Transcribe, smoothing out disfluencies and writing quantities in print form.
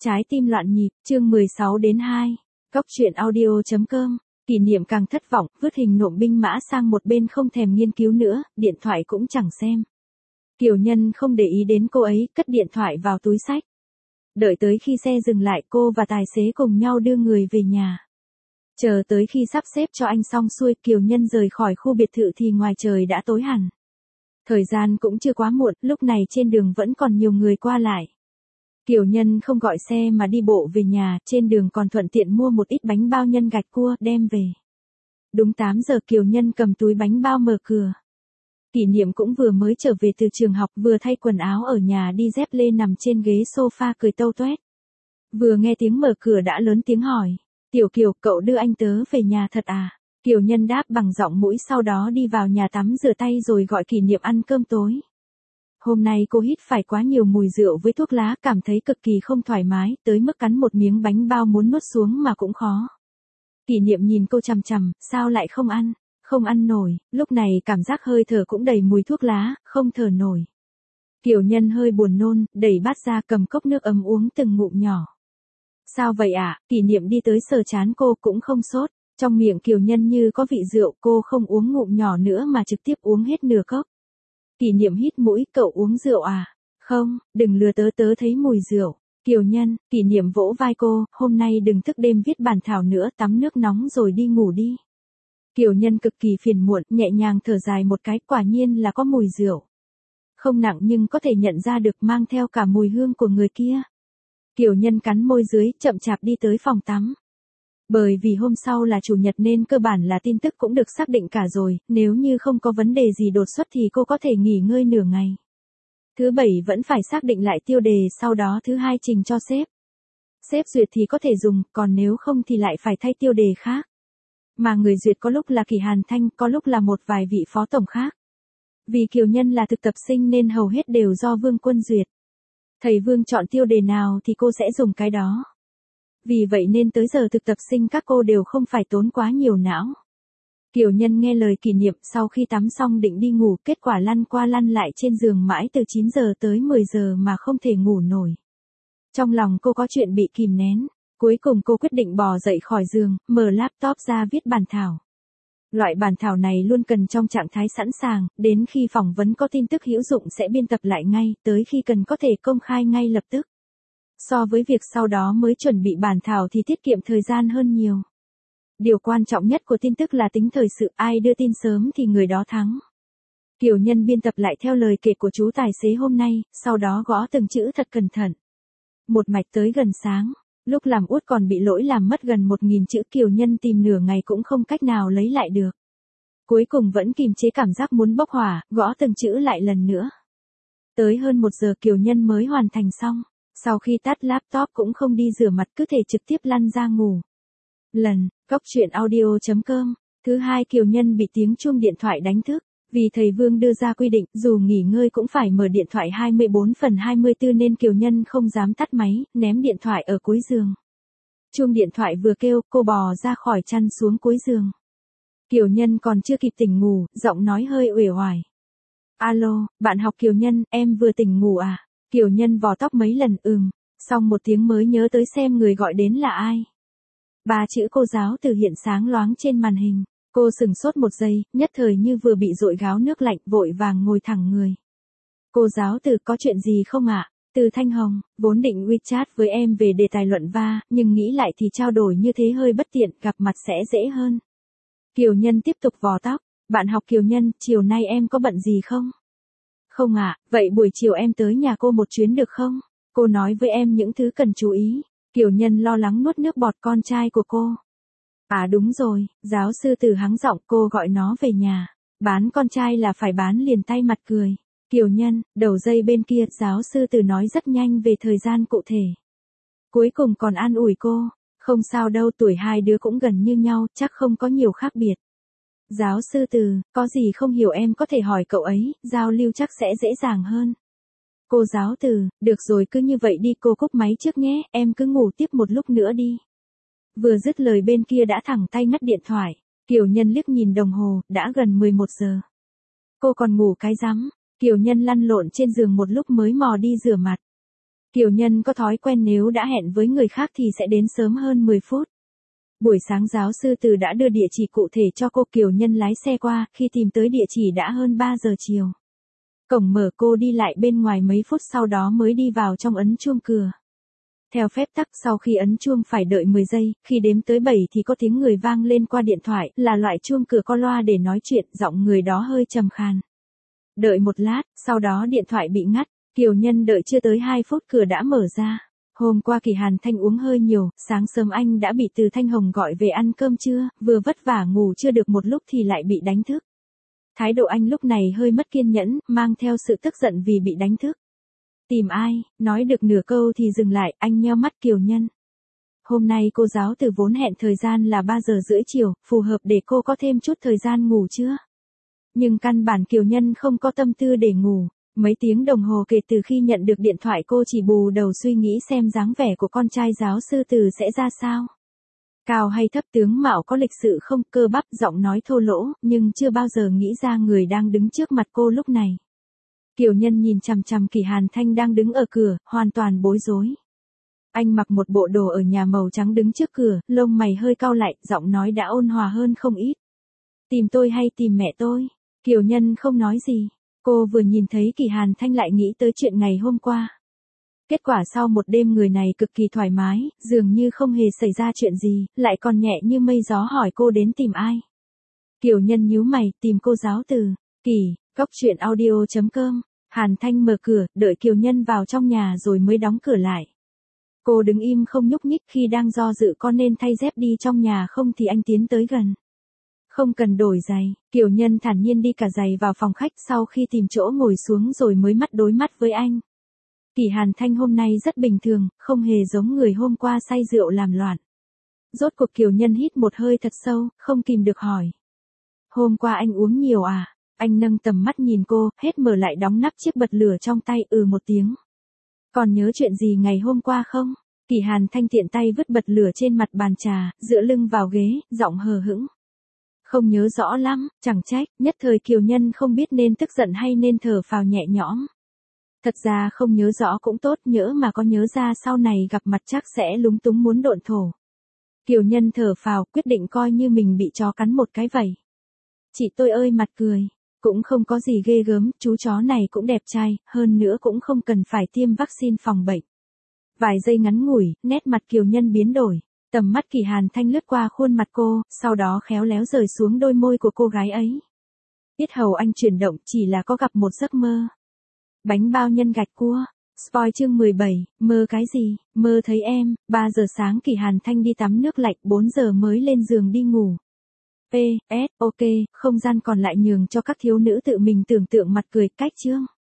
Trái tim loạn nhịp, chương 16 đến 2. Cốc truyện audio.com. Kỷ niệm càng thất vọng, vứt hình nộm binh mã sang một bên không thèm nghiên cứu nữa, điện thoại cũng chẳng xem. Kiều Nhân không để ý đến cô ấy, cất điện thoại vào túi xách. Đợi tới khi xe dừng lại, cô và tài xế cùng nhau đưa người về nhà. Chờ tới khi sắp xếp cho anh xong xuôi, Kiều Nhân rời khỏi khu biệt thự thì ngoài trời đã tối hẳn. Thời gian cũng chưa quá muộn, lúc này trên đường vẫn còn nhiều người qua lại. Kiều Nhân không gọi xe mà đi bộ về nhà, trên đường còn thuận tiện mua một ít bánh bao nhân gạch cua đem về. Đúng 8 giờ Kiều Nhân cầm túi bánh bao mở cửa. Kỷ Niệm cũng vừa mới trở về từ trường học, vừa thay quần áo ở nhà đi dép lê nằm trên ghế sofa cười tâu toét. Vừa nghe tiếng mở cửa đã lớn tiếng hỏi, Tiểu Kiều, cậu đưa anh tớ về nhà thật à? Kiều Nhân đáp bằng giọng mũi, sau đó đi vào nhà tắm rửa tay rồi gọi Kỷ Niệm ăn cơm tối. Hôm nay cô hít phải quá nhiều mùi rượu với thuốc lá, cảm thấy cực kỳ không thoải mái, tới mức cắn một miếng bánh bao muốn nuốt xuống mà cũng khó. Kỷ Niệm nhìn cô chằm chằm, sao lại không ăn? Không ăn nổi, lúc này cảm giác hơi thở cũng đầy mùi thuốc lá, không thở nổi. Kiều Nhân hơi buồn nôn, đẩy bát ra cầm cốc nước ấm uống từng ngụm nhỏ. Sao vậy ạ? Kỷ Niệm đi tới sờ trán cô, cũng không sốt. Trong miệng Kiều Nhân như có vị rượu, cô không uống ngụm nhỏ nữa mà trực tiếp uống hết nửa cốc. Kỷ Niệm hít mũi, cậu uống rượu à? Không, đừng lừa tớ, tớ thấy mùi rượu. Kiều Nhân, Kỷ Niệm vỗ vai cô, hôm nay đừng thức đêm viết bản thảo nữa, tắm nước nóng rồi đi ngủ đi. Kiều Nhân cực kỳ phiền muộn, nhẹ nhàng thở dài một cái, quả nhiên là có mùi rượu. Không nặng nhưng có thể nhận ra được, mang theo cả mùi hương của người kia. Kiều Nhân cắn môi dưới, chậm chạp đi tới phòng tắm. Bởi vì hôm sau là chủ nhật nên cơ bản là tin tức cũng được xác định cả rồi, nếu như không có vấn đề gì đột xuất thì cô có thể nghỉ ngơi nửa ngày. Thứ bảy vẫn phải xác định lại tiêu đề, sau đó thứ hai trình cho sếp. Sếp duyệt thì có thể dùng, còn nếu không thì lại phải thay tiêu đề khác. Mà người duyệt có lúc là Kỳ Hàn Thanh, có lúc là một vài vị phó tổng khác. Vì Kiều Nhân là thực tập sinh nên hầu hết đều do Vương Quân duyệt. Thầy Vương chọn tiêu đề nào thì cô sẽ dùng cái đó. Vì vậy nên tới giờ thực tập sinh các cô đều không phải tốn quá nhiều não. Kiều Nhân nghe lời Kỷ Niệm, sau khi tắm xong định đi ngủ, kết quả lăn qua lăn lại trên giường mãi từ 9 giờ tới 10 giờ mà không thể ngủ nổi. Trong lòng cô có chuyện bị kìm nén, cuối cùng cô quyết định bò dậy khỏi giường, mở laptop ra viết bản thảo. Loại bản thảo này luôn cần trong trạng thái sẵn sàng, đến khi phỏng vấn có tin tức hữu dụng sẽ biên tập lại ngay, tới khi cần có thể công khai ngay lập tức. So với việc sau đó mới chuẩn bị bản thảo thì tiết kiệm thời gian hơn nhiều. Điều quan trọng nhất của tin tức là tính thời sự, ai đưa tin sớm thì người đó thắng. Kiều Nhân biên tập lại theo lời kể của chú tài xế hôm nay, sau đó gõ từng chữ thật cẩn thận. Một mạch tới gần sáng, lúc làm út còn bị lỗi làm mất gần 1000 chữ, Kiều Nhân tìm nửa ngày cũng không cách nào lấy lại được. Cuối cùng vẫn kìm chế cảm giác muốn bốc hỏa, gõ từng chữ lại lần nữa. Tới hơn 1 giờ Kiều Nhân mới hoàn thành xong. Sau khi tắt laptop cũng không đi rửa mặt, cứ thể trực tiếp lăn ra ngủ. Cốc truyện audio.com. Thứ hai Kiều Nhân bị tiếng chuông điện thoại đánh thức. Vì thầy Vương đưa ra quy định, dù nghỉ ngơi cũng phải mở điện thoại 24/24 nên Kiều Nhân không dám tắt máy, ném điện thoại ở cuối giường. Chuông điện thoại vừa kêu, cô bò ra khỏi chăn xuống cuối giường. Kiều Nhân còn chưa kịp tỉnh ngủ, giọng nói hơi uể oải. Alo, bạn học Kiều Nhân, em vừa tỉnh ngủ à? Kiều Nhân vò tóc mấy lần, xong một tiếng mới nhớ tới xem người gọi đến là ai. 3 chữ cô giáo từ hiện sáng loáng trên màn hình. Cô sừng sốt một giây, nhất thời như vừa bị dội gáo nước lạnh, vội vàng ngồi thẳng người. Cô giáo Từ, có chuyện gì không ạ? Từ Thanh Hồng, vốn định WeChat với em về đề tài luận va, nhưng nghĩ lại thì trao đổi như thế hơi bất tiện, gặp mặt sẽ dễ hơn. Kiều Nhân tiếp tục vò tóc. Bạn học Kiều Nhân, chiều nay em có bận gì không? Không ạ, vậy buổi chiều em tới nhà cô một chuyến được không? Cô nói với em những thứ cần chú ý. Kiều Nhân lo lắng nuốt nước bọt con trai của cô. À đúng rồi, giáo sư Từ hắng giọng, cô gọi nó về nhà. Bán con trai là phải bán liền, tay mặt cười. Kiều Nhân, đầu dây bên kia, giáo sư Từ nói rất nhanh về thời gian cụ thể. Cuối cùng còn an ủi cô. Không sao đâu, tuổi hai đứa cũng gần như nhau, chắc không có nhiều khác biệt. Giáo sư Từ, có gì không hiểu em có thể hỏi cậu ấy, giao lưu chắc sẽ dễ dàng hơn. Cô giáo Từ, được rồi cứ như vậy đi, cô cúp máy trước nhé, em cứ ngủ tiếp một lúc nữa đi. Vừa dứt lời bên kia đã thẳng tay ngắt điện thoại. Kiều Nhân liếc nhìn đồng hồ, đã gần 11 giờ. Cô còn ngủ cái rắm. Kiều Nhân lăn lộn trên giường một lúc mới mò đi rửa mặt. Kiều Nhân có thói quen nếu đã hẹn với người khác thì sẽ đến sớm hơn 10 phút. Buổi sáng giáo sư Từ đã đưa địa chỉ cụ thể cho cô. Kiều Nhân lái xe qua, khi tìm tới địa chỉ đã hơn 3 giờ chiều. Cổng mở, cô đi lại bên ngoài mấy phút sau đó mới đi vào trong, ấn chuông cửa. Theo phép tắc, sau khi ấn chuông phải đợi 10 giây, khi đếm tới 7 thì có tiếng người vang lên qua điện thoại, là loại chuông cửa có loa để nói chuyện, giọng người đó hơi trầm khàn. Đợi một lát, sau đó điện thoại bị ngắt, Kiều Nhân đợi chưa tới 2 phút cửa đã mở ra. Hôm qua Kỳ Hàn Thanh uống hơi nhiều, sáng sớm anh đã bị Từ Thanh Hồng gọi về ăn cơm trưa, vừa vất vả ngủ chưa được một lúc thì lại bị đánh thức. Thái độ anh lúc này hơi mất kiên nhẫn, mang theo sự tức giận vì bị đánh thức. Tìm ai, nói được nửa câu thì dừng lại, anh nheo mắt. Kiều Nhân. Hôm nay cô giáo Từ vốn hẹn thời gian là 3 giờ rưỡi chiều, phù hợp để cô có thêm chút thời gian ngủ chưa? Nhưng căn bản Kiều Nhân không có tâm tư để ngủ. Mấy tiếng đồng hồ kể từ khi nhận được điện thoại cô chỉ bù đầu suy nghĩ xem dáng vẻ của con trai giáo sư Từ sẽ ra sao. Cao hay thấp, tướng mạo có lịch sự không, cơ bắp, giọng nói thô lỗ, nhưng chưa bao giờ nghĩ ra người đang đứng trước mặt cô lúc này. Kiều Nhân nhìn chằm chằm Kỳ Hàn Thanh đang đứng ở cửa, hoàn toàn bối rối. Anh mặc một bộ đồ ở nhà màu trắng đứng trước cửa, lông mày hơi cau lại, giọng nói đã ôn hòa hơn không ít. Tìm tôi hay tìm mẹ tôi? Kiều Nhân không nói gì. Cô vừa nhìn thấy Kỳ Hàn Thanh lại nghĩ tới chuyện ngày hôm qua. Kết quả sau một đêm người này cực kỳ thoải mái, dường như không hề xảy ra chuyện gì, lại còn nhẹ như mây gió hỏi cô đến tìm ai. Kiều Nhân nhíu mày, tìm cô giáo Từ. Kỳ, coctruyện.audio.com. Hàn Thanh mở cửa, đợi Kiều Nhân vào trong nhà rồi mới đóng cửa lại. Cô đứng im không nhúc nhích, khi đang do dự có nên thay dép đi trong nhà không thì anh tiến tới gần. Không cần đổi giày, Kiều Nhân thản nhiên đi cả giày vào phòng khách, sau khi tìm chỗ ngồi xuống rồi mới mắt đối mắt với anh. Kỳ Hàn Thanh hôm nay rất bình thường, không hề giống người hôm qua say rượu làm loạn. Rốt cuộc Kiều Nhân hít một hơi thật sâu, không kìm được hỏi. Hôm qua anh uống nhiều à? Anh nâng tầm mắt nhìn cô, hết mở lại đóng nắp chiếc bật lửa trong tay, một tiếng. Còn nhớ chuyện gì ngày hôm qua không? Kỳ Hàn Thanh tiện tay vứt bật lửa trên mặt bàn trà, dựa lưng vào ghế, giọng hờ hững. Không nhớ rõ lắm, chẳng trách, nhất thời Kiều Nhân không biết nên tức giận hay nên thở phào nhẹ nhõm. Thật ra không nhớ rõ cũng tốt, nhỡ mà có nhớ ra sau này gặp mặt chắc sẽ lúng túng muốn độn thổ. Kiều Nhân thở phào, quyết định coi như mình bị chó cắn một cái vậy. Chị tôi ơi, mặt cười. Cũng không có gì ghê gớm, chú chó này cũng đẹp trai, hơn nữa cũng không cần phải tiêm vaccine phòng bệnh. Vài giây ngắn ngủi, nét mặt Kiều Nhân biến đổi. Tầm mắt Kỳ Hàn Thanh lướt qua khuôn mặt cô, sau đó khéo léo rời xuống đôi môi của cô gái ấy. Yết hầu anh chuyển động, chỉ là có gặp một giấc mơ. Bánh bao nhân gạch cua. Spoil chương 17, mơ cái gì? Mơ thấy em. 3 giờ sáng Kỳ Hàn Thanh đi tắm nước lạnh, 4 giờ mới lên giường đi ngủ. PS, ok, không gian còn lại nhường cho các thiếu nữ tự mình tưởng tượng mặt cười, cách chương.